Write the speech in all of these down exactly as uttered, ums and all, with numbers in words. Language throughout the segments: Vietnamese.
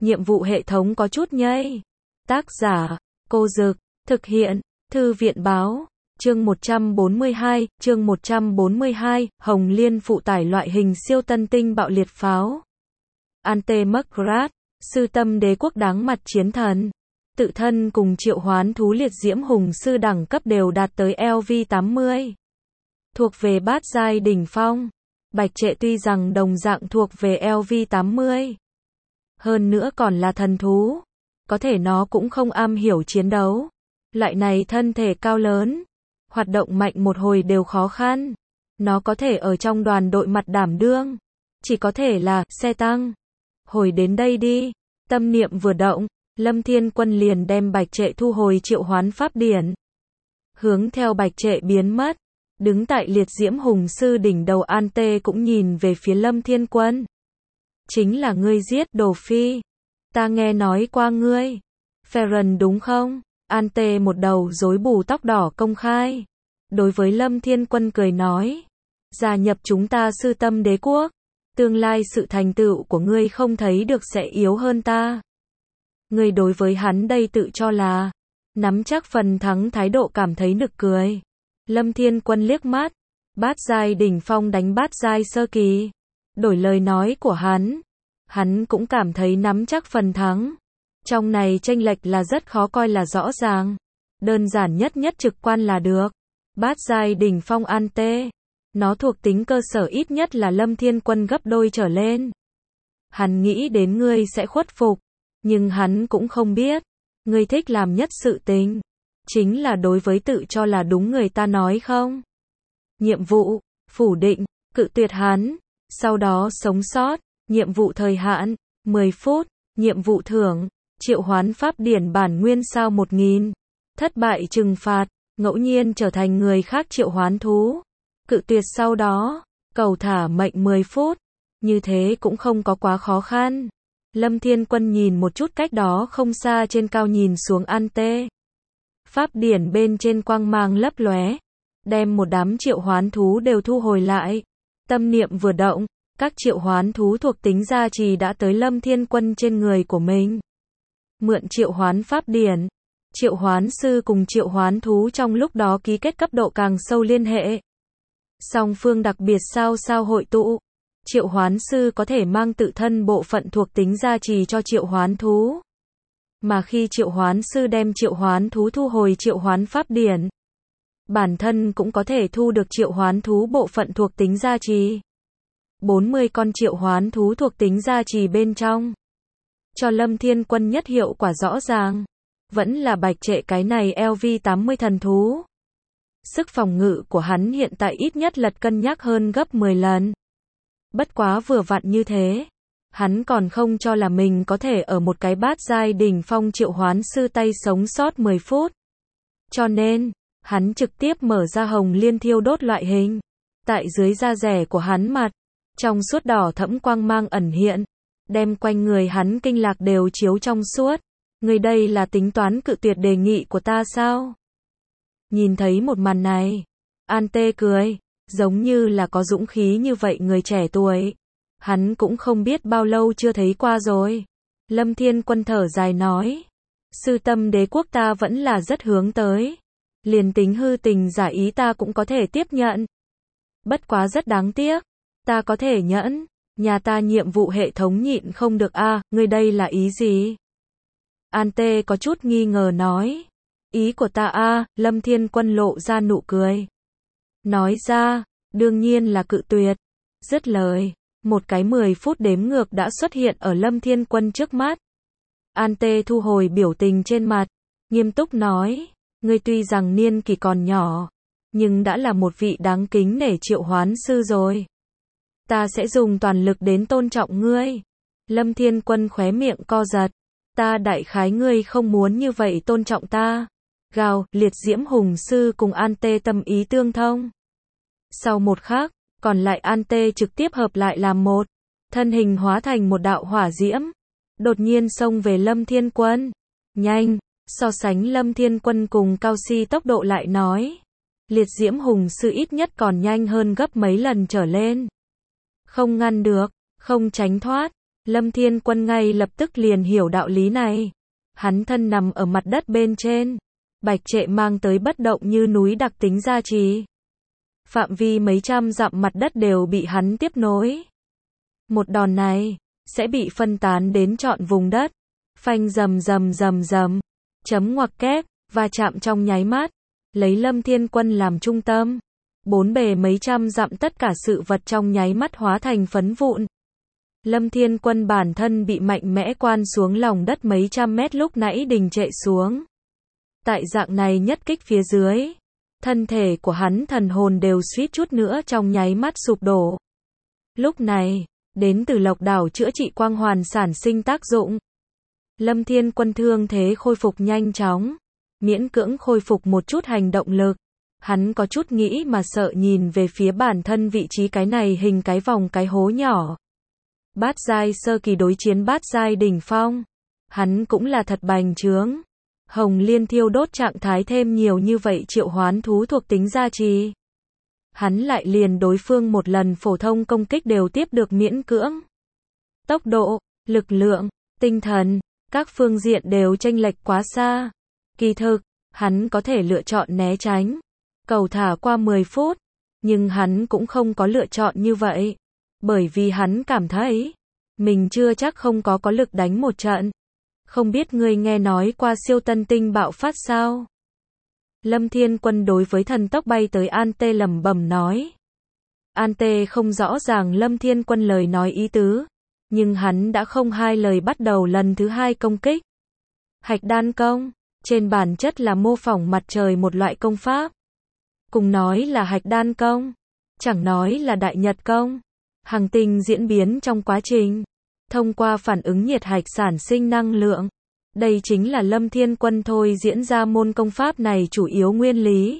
nhiệm vụ hệ thống có chút nhây. Tác giả, Cô Dực, thực hiện, Thư viện Báo. Chương một trăm bốn mươi hai, chương một trăm bốn mươi hai, Hồng Liên phụ tải loại hình siêu tân tinh bạo liệt pháo. Ante-Mugrat, sư tâm đế quốc đáng mặt chiến thần. Tự thân cùng triệu hoán thú liệt diễm hùng sư đẳng cấp đều đạt tới L V tám mươi. Thuộc về bát giai đỉnh phong. Bạch Trệ tuy rằng đồng dạng thuộc về L V tám mươi. Hơn nữa còn là thần thú. Có thể nó cũng không am hiểu chiến đấu. Loại này thân thể cao lớn. Hoạt động mạnh một hồi đều khó khăn. Nó có thể ở trong đoàn đội mặt đảm đương. Chỉ có thể là xe tăng. Hồi đến đây đi. Tâm niệm vừa động. Lâm Thiên Quân liền đem Bạch Trệ thu hồi triệu hoán pháp điển. Hướng theo Bạch Trệ biến mất. Đứng tại liệt diễm hùng sư đỉnh đầu Ante cũng nhìn về phía Lâm Thiên Quân. Chính là ngươi giết Đồ Phi. Ta nghe nói qua ngươi. Phèron đúng không? Ante một đầu rối bù tóc đỏ công khai. Đối với Lâm Thiên Quân cười nói. Gia nhập chúng ta sư tâm đế quốc. Tương lai sự thành tựu của ngươi không thấy được sẽ yếu hơn ta. Ngươi đối với hắn đây tự cho là. Nắm chắc phần thắng thái độ cảm thấy nực cười. Lâm Thiên Quân liếc mắt. Bát giai đỉnh phong đánh bát giai sơ kỳ. Đổi lời nói của hắn. Hắn cũng cảm thấy nắm chắc phần thắng. Trong này chênh lệch là rất khó coi là rõ ràng. Đơn giản nhất nhất trực quan là được. Bát giai đỉnh phong Ante. Nó thuộc tính cơ sở ít nhất là Lâm Thiên Quân gấp đôi trở lên. Hắn nghĩ đến ngươi sẽ khuất phục. Nhưng hắn cũng không biết. Ngươi thích làm nhất sự tình. Chính là đối với tự cho là đúng người ta nói không. Nhiệm vụ, phủ định, cự tuyệt hắn. Sau đó sống sót. Nhiệm vụ thời hạn, mười phút. Nhiệm vụ thưởng, triệu hoán pháp điển bản nguyên sao một nghìn. Thất bại trừng phạt, ngẫu nhiên trở thành người khác triệu hoán thú. Cự tuyệt sau đó, cầu thả mệnh mười phút. Như thế cũng không có quá khó khăn. Lâm Thiên Quân nhìn một chút cách đó không xa trên cao nhìn xuống Ante. Pháp điển bên trên quang mang lấp lóe. Đem một đám triệu hoán thú đều thu hồi lại. Tâm niệm vừa động. Các triệu hoán thú thuộc tính gia trì đã tới Lâm Thiên Quân trên người của mình. Mượn triệu hoán pháp điển. Triệu hoán sư cùng triệu hoán thú trong lúc đó ký kết cấp độ càng sâu liên hệ. Song phương đặc biệt sao sao hội tụ. Triệu hoán sư có thể mang tự thân bộ phận thuộc tính gia trì cho triệu hoán thú. Mà khi triệu hoán sư đem triệu hoán thú thu hồi triệu hoán pháp điển. Bản thân cũng có thể thu được triệu hoán thú bộ phận thuộc tính gia trì. bốn mươi con triệu hoán thú thuộc tính gia trì bên trong. Cho Lâm Thiên Quân nhất hiệu quả rõ ràng. Vẫn là Bạch Trệ cái này L V tám mươi thần thú. Sức phòng ngự của hắn hiện tại ít nhất lật cân nhắc hơn gấp mười lần. Bất quá vừa vặn như thế. Hắn còn không cho là mình có thể ở một cái bát giai đỉnh phong triệu hoán sư tay sống sót mười phút. Cho nên, hắn trực tiếp mở ra Hồng Liên thiêu đốt loại hình. Tại dưới da rẻ của hắn mặt. Trong suốt đỏ thẫm quang mang ẩn hiện. Đem quanh người hắn kinh lạc đều chiếu trong suốt. Người đây là tính toán cự tuyệt đề nghị của ta sao? Nhìn thấy một màn này. Ante cười. Giống như là có dũng khí như vậy người trẻ tuổi. Hắn cũng không biết bao lâu chưa thấy qua rồi. Lâm Thiên Quân thở dài nói. Sư tâm đế quốc ta vẫn là rất hướng tới. Liền tính hư tình giả ý ta cũng có thể tiếp nhận. Bất quá rất đáng tiếc. Ta có thể nhẫn. Nhà ta nhiệm vụ hệ thống nhịn không được a, à, ngươi đây là ý gì? Ante có chút nghi ngờ nói. Ý của ta a, à, Lâm Thiên Quân lộ ra nụ cười. Nói ra, đương nhiên là cự tuyệt. Dứt lời, một cái mười phút đếm ngược đã xuất hiện ở Lâm Thiên Quân trước mắt. Ante thu hồi biểu tình trên mặt, nghiêm túc nói, ngươi tuy rằng niên kỷ còn nhỏ, nhưng đã là một vị đáng kính nể triệu hoán sư rồi. Ta sẽ dùng toàn lực đến tôn trọng ngươi. Lâm Thiên Quân khóe miệng co giật. Ta đại khái ngươi không muốn như vậy tôn trọng ta. Gào, liệt diễm hùng sư cùng Ante tâm ý tương thông. Sau một khắc, còn lại Ante trực tiếp hợp lại làm một. Thân hình hóa thành một đạo hỏa diễm. Đột nhiên xông về Lâm Thiên Quân. Nhanh, so sánh Lâm Thiên Quân cùng Cao Si tốc độ lại nói. Liệt diễm hùng sư ít nhất còn nhanh hơn gấp mấy lần trở lên. Không ngăn được, không tránh thoát. Lâm Thiên Quân ngay lập tức liền hiểu đạo lý này. Hắn thân nằm ở mặt đất bên trên. Bạch Trệ mang tới bất động như núi đặc tính gia trì. Phạm vi mấy trăm dặm mặt đất đều bị hắn tiếp nối. Một đòn này sẽ bị phân tán đến trọn vùng đất. Phanh rầm rầm rầm rầm, chấm ngoặc kép, va chạm trong nháy mắt, lấy Lâm Thiên Quân làm trung tâm. Bốn bề mấy trăm dặm tất cả sự vật trong nháy mắt hóa thành phấn vụn. Lâm Thiên Quân bản thân bị mạnh mẽ quan xuống lòng đất mấy trăm mét lúc nãy đình trệ xuống. Tại dạng này nhất kích phía dưới, thân thể của hắn thần hồn đều suýt chút nữa trong nháy mắt sụp đổ. Lúc này, đến từ Lộc Đảo chữa trị quang hoàn sản sinh tác dụng. Lâm Thiên Quân thương thế khôi phục nhanh chóng, miễn cưỡng khôi phục một chút hành động lực. Hắn có chút nghĩ mà sợ nhìn về phía bản thân vị trí cái này hình cái vòng cái hố nhỏ. Bát giai sơ kỳ đối chiến bát giai đỉnh phong. Hắn cũng là thật bành trướng. Hồng Liên thiêu đốt trạng thái thêm nhiều như vậy triệu hoán thú thuộc tính gia trì. Hắn lại liền đối phương một lần phổ thông công kích đều tiếp được miễn cưỡng. Tốc độ, lực lượng, tinh thần, các phương diện đều chênh lệch quá xa. Kỳ thực, hắn có thể lựa chọn né tránh, cầu thả qua mười phút, nhưng hắn cũng không có lựa chọn như vậy. Bởi vì hắn cảm thấy, mình chưa chắc không có có lực đánh một trận. Không biết ngươi nghe nói qua siêu tân tinh bạo phát sao? Lâm Thiên Quân đối với thần tốc bay tới An Tê lẩm bẩm nói. An Tê không rõ ràng Lâm Thiên Quân lời nói ý tứ, nhưng hắn đã không hai lời bắt đầu lần thứ hai công kích. Hạch đan công, trên bản chất là mô phỏng mặt trời một loại công pháp. Cùng nói là hạch đan công, chẳng nói là đại nhật công. Hành tinh diễn biến trong quá trình, thông qua phản ứng nhiệt hạch sản sinh năng lượng. Đây chính là Lâm Thiên Quân thôi diễn ra môn công pháp này chủ yếu nguyên lý.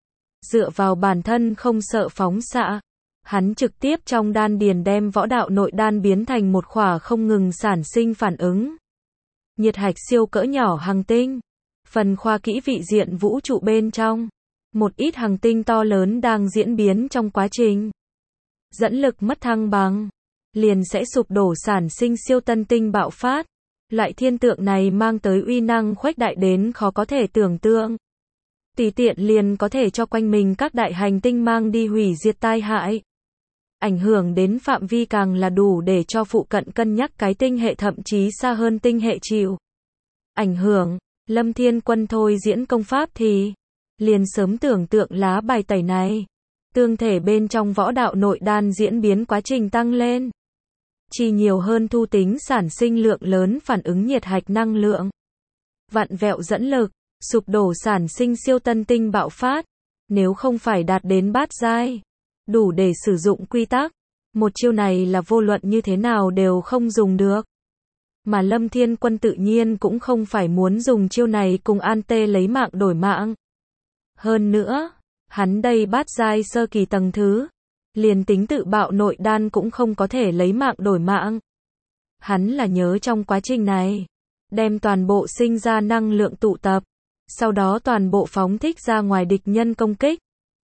Dựa vào bản thân không sợ phóng xạ, hắn trực tiếp trong đan điền đem võ đạo nội đan biến thành một khỏa không ngừng sản sinh phản ứng. Nhiệt hạch siêu cỡ nhỏ hành tinh, phần khoa kỹ vị diện vũ trụ bên trong, một ít hành tinh to lớn đang diễn biến trong quá trình. Dẫn lực mất thăng bằng, liền sẽ sụp đổ sản sinh siêu tân tinh bạo phát. Loại thiên tượng này mang tới uy năng khuếch đại đến khó có thể tưởng tượng. Tùy tiện liền có thể cho quanh mình các đại hành tinh mang đi hủy diệt tai hại. Ảnh hưởng đến phạm vi càng là đủ để cho phụ cận cân nhắc cái tinh hệ thậm chí xa hơn tinh hệ chịu ảnh hưởng. Lâm Thiên Quân thôi diễn công pháp thì liền sớm tưởng tượng lá bài tẩy này. Tương thể bên trong võ đạo nội đan diễn biến quá trình tăng lên. Chỉ nhiều hơn thu tính sản sinh lượng lớn phản ứng nhiệt hạch năng lượng. Vặn vẹo dẫn lực, sụp đổ sản sinh siêu tân tinh bạo phát. Nếu không phải đạt đến bát giai, đủ để sử dụng quy tắc, một chiêu này là vô luận như thế nào đều không dùng được. Mà Lâm Thiên Quân tự nhiên cũng không phải muốn dùng chiêu này cùng An Tê lấy mạng đổi mạng. Hơn nữa, hắn đây bát giai sơ kỳ tầng thứ, liền tính tự bạo nội đan cũng không có thể lấy mạng đổi mạng. Hắn là nhớ trong quá trình này, đem toàn bộ sinh ra năng lượng tụ tập, sau đó toàn bộ phóng thích ra ngoài địch nhân công kích.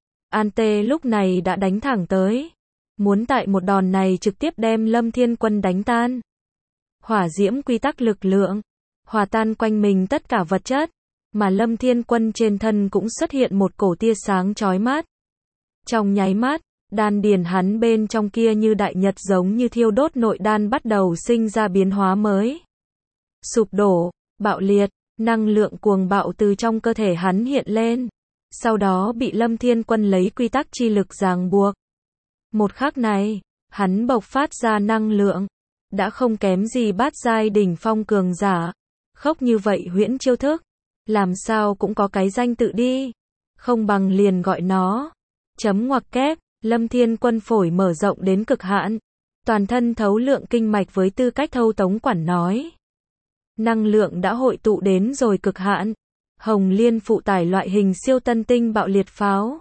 An Tê lúc này đã đánh thẳng tới, muốn tại một đòn này trực tiếp đem Lâm Thiên Quân đánh tan. Hỏa diễm quy tắc lực lượng, hòa tan quanh mình tất cả vật chất, mà Lâm Thiên Quân trên thân cũng xuất hiện một cổ tia sáng chói mắt. Trong nháy mắt, đan điền hắn bên trong kia như đại nhật giống như thiêu đốt nội đan bắt đầu sinh ra biến hóa mới. Sụp đổ, bạo liệt, năng lượng cuồng bạo từ trong cơ thể hắn hiện lên. Sau đó bị Lâm Thiên Quân lấy quy tắc chi lực ràng buộc. Một khắc này, hắn bộc phát ra năng lượng, đã không kém gì bát giai đỉnh phong cường giả. Khốc như vậy huyễn chiêu thức, làm sao cũng có cái danh tự đi. Không bằng liền gọi nó. Chấm ngoặc kép, Lâm Thiên Quân phổi mở rộng đến cực hạn. Toàn thân thấu lượng kinh mạch với tư cách thâu tống quản nói. Năng lượng đã hội tụ đến rồi cực hạn. Hồng Liên phụ tải loại hình siêu tân tinh bạo liệt pháo.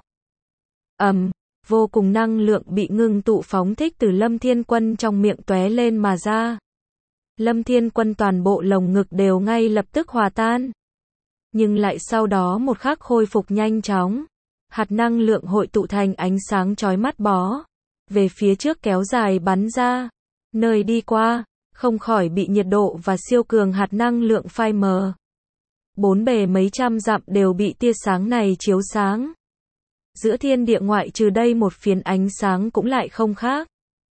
Ầm, um, vô cùng năng lượng bị ngưng tụ phóng thích từ Lâm Thiên Quân trong miệng tóe lên mà ra. Lâm Thiên Quân toàn bộ lồng ngực đều ngay lập tức hòa tan. Nhưng lại sau đó một khắc khôi phục nhanh chóng. Hạt năng lượng hội tụ thành ánh sáng chói mắt bó. Về phía trước kéo dài bắn ra. Nơi đi qua, không khỏi bị nhiệt độ và siêu cường hạt năng lượng phai mờ. Bốn bề mấy trăm dặm đều bị tia sáng này chiếu sáng. Giữa thiên địa ngoại trừ đây một phiến ánh sáng cũng lại không khác.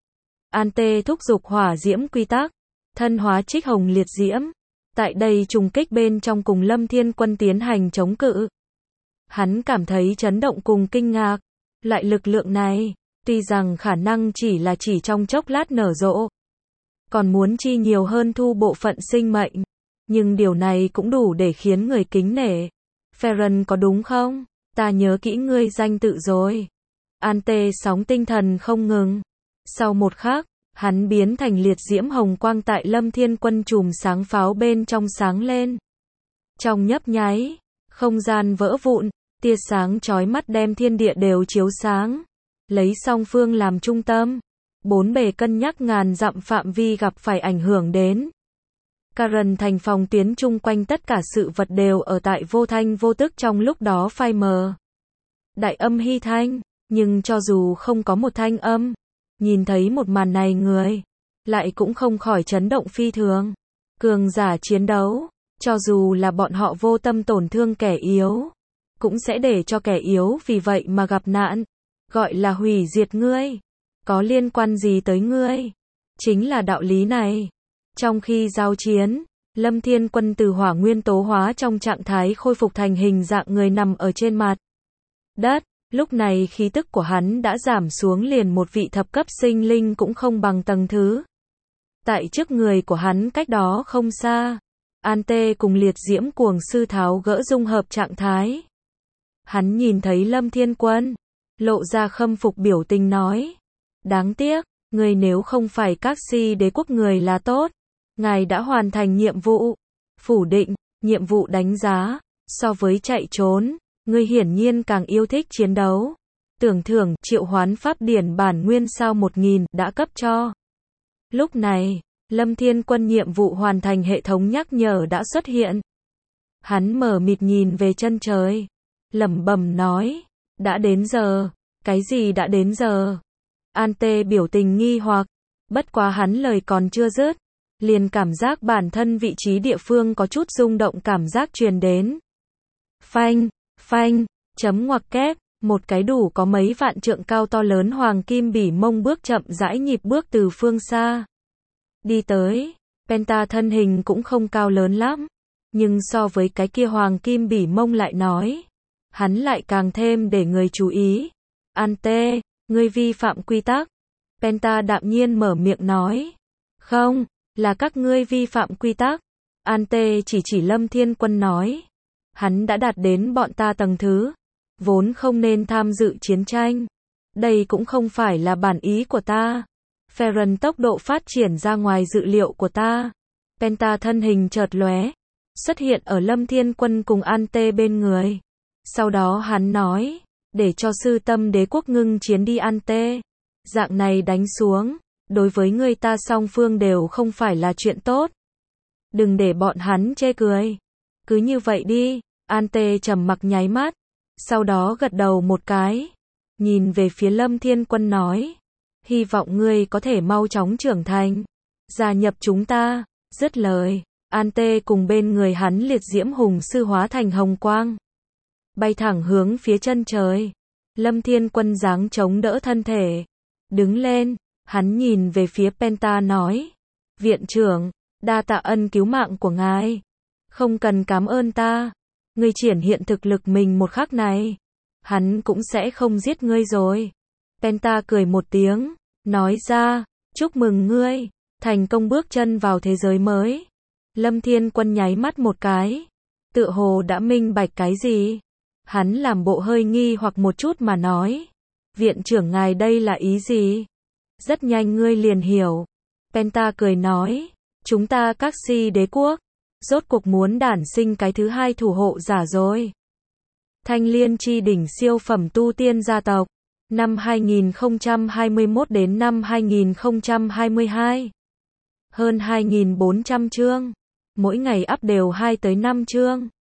An Tê thúc giục hỏa diễm quy tắc, thân hóa trích hồng liệt diễm. Tại đây trùng kích bên trong cùng Lâm Thiên Quân tiến hành chống cự. Hắn cảm thấy chấn động cùng kinh ngạc. Loại lực lượng này, tuy rằng khả năng chỉ là chỉ trong chốc lát nở rộ. Còn muốn chi nhiều hơn thu bộ phận sinh mệnh. Nhưng điều này cũng đủ để khiến người kính nể. Phèron có đúng không? Ta nhớ kỹ ngươi danh tự rồi. An Tê sóng tinh thần không ngừng. Sau một khắc, hắn biến thành liệt diễm hồng quang tại Lâm Thiên Quân chùm sáng pháo bên trong sáng lên. Trong nhấp nháy, không gian vỡ vụn, tia sáng chói mắt đem thiên địa đều chiếu sáng. Lấy song phương làm trung tâm, bốn bề cân nhắc ngàn dặm phạm vi gặp phải ảnh hưởng đến. Karen thành phòng tuyến chung quanh tất cả sự vật đều ở tại vô thanh vô tức trong lúc đó phai mờ. Đại âm hy thanh, nhưng cho dù không có một thanh âm, nhìn thấy một màn này người, lại cũng không khỏi chấn động phi thường. Cường giả chiến đấu, cho dù là bọn họ vô tâm tổn thương kẻ yếu, cũng sẽ để cho kẻ yếu vì vậy mà gặp nạn. Gọi là hủy diệt ngươi. Có liên quan gì tới ngươi? Chính là đạo lý này. Trong khi giao chiến, Lâm Thiên Quân từ hỏa nguyên tố hóa trong trạng thái khôi phục thành hình dạng người nằm ở trên mặt đất. Lúc này khí tức của hắn đã giảm xuống liền một vị thập cấp sinh linh cũng không bằng tầng thứ. Tại trước người của hắn cách đó không xa, An Tê cùng liệt diễm cuồng sư tháo gỡ dung hợp trạng thái. Hắn nhìn thấy Lâm Thiên Quân, lộ ra khâm phục biểu tình nói. Đáng tiếc, người nếu không phải các si đế quốc người là tốt. Ngài đã hoàn thành nhiệm vụ. Phủ định, nhiệm vụ đánh giá. So với chạy trốn, ngươi hiển nhiên càng yêu thích chiến đấu. Tưởng thưởng, triệu hoán pháp điển bản nguyên sao một nghìn đã cấp cho. Lúc này, Lâm Thiên Quân nhiệm vụ hoàn thành hệ thống nhắc nhở đã xuất hiện. Hắn mở mịt nhìn về chân trời. Lẩm bẩm nói. Đã đến giờ. Cái gì đã đến giờ? An Tê biểu tình nghi hoặc. Bất quá hắn lời còn chưa dứt. Liền cảm giác bản thân vị trí địa phương có chút rung động cảm giác truyền đến. Phanh, phanh, chấm ngoặc kép, một cái đủ có mấy vạn trượng cao to lớn hoàng kim bỉ mông bước chậm rãi nhịp bước từ phương xa. Đi tới, Penta thân hình cũng không cao lớn lắm, nhưng so với cái kia hoàng kim bỉ mông lại nói, hắn lại càng thêm để người chú ý. An Tê, ngươi vi phạm quy tắc. Penta đạm nhiên mở miệng nói. Không, là các ngươi vi phạm quy tắc. An Tê chỉ chỉ Lâm Thiên Quân nói. Hắn đã đạt đến bọn ta tầng thứ. Vốn không nên tham dự chiến tranh. Đây cũng không phải là bản ý của ta. Phèron tốc độ phát triển ra ngoài dự liệu của ta. Penta thân hình chợt lóe, xuất hiện ở Lâm Thiên Quân cùng An Tê bên người. Sau đó hắn nói, để cho sư tâm đế quốc ngưng chiến đi An Tê. Dạng này đánh xuống, đối với người ta song phương đều không phải là chuyện tốt. Đừng để bọn hắn chê cười. Cứ như vậy đi. An Tê trầm mặc nháy mắt, sau đó gật đầu một cái, nhìn về phía Lâm Thiên Quân nói, hy vọng ngươi có thể mau chóng trưởng thành, gia nhập chúng ta. Dứt lời, An Tê cùng bên người hắn liệt diễm hùng sư hóa thành hồng quang, bay thẳng hướng phía chân trời. Lâm Thiên Quân giáng chống đỡ thân thể, đứng lên, hắn nhìn về phía Penta nói, viện trưởng, đa tạ ân cứu mạng của ngài. Không cần cảm ơn ta. Ngươi triển hiện thực lực mình một khắc này, hắn cũng sẽ không giết ngươi rồi. Penta cười một tiếng, nói ra, chúc mừng ngươi, thành công bước chân vào thế giới mới. Lâm Thiên Quân nháy mắt một cái, tựa hồ đã minh bạch cái gì. Hắn làm bộ hơi nghi hoặc một chút mà nói, viện trưởng ngài đây là ý gì? Rất nhanh ngươi liền hiểu. Penta cười nói, chúng ta các si đế quốc, rốt cuộc muốn đản sinh cái thứ hai thủ hộ giả rồi. Thanh Liên chi đỉnh siêu phẩm tu tiên gia tộc, năm hai nghìn không trăm hai mươi mốt đến năm hai nghìn không trăm hai mươi hai. Hơn hai nghìn bốn trăm chương, mỗi ngày up đều hai tới năm chương.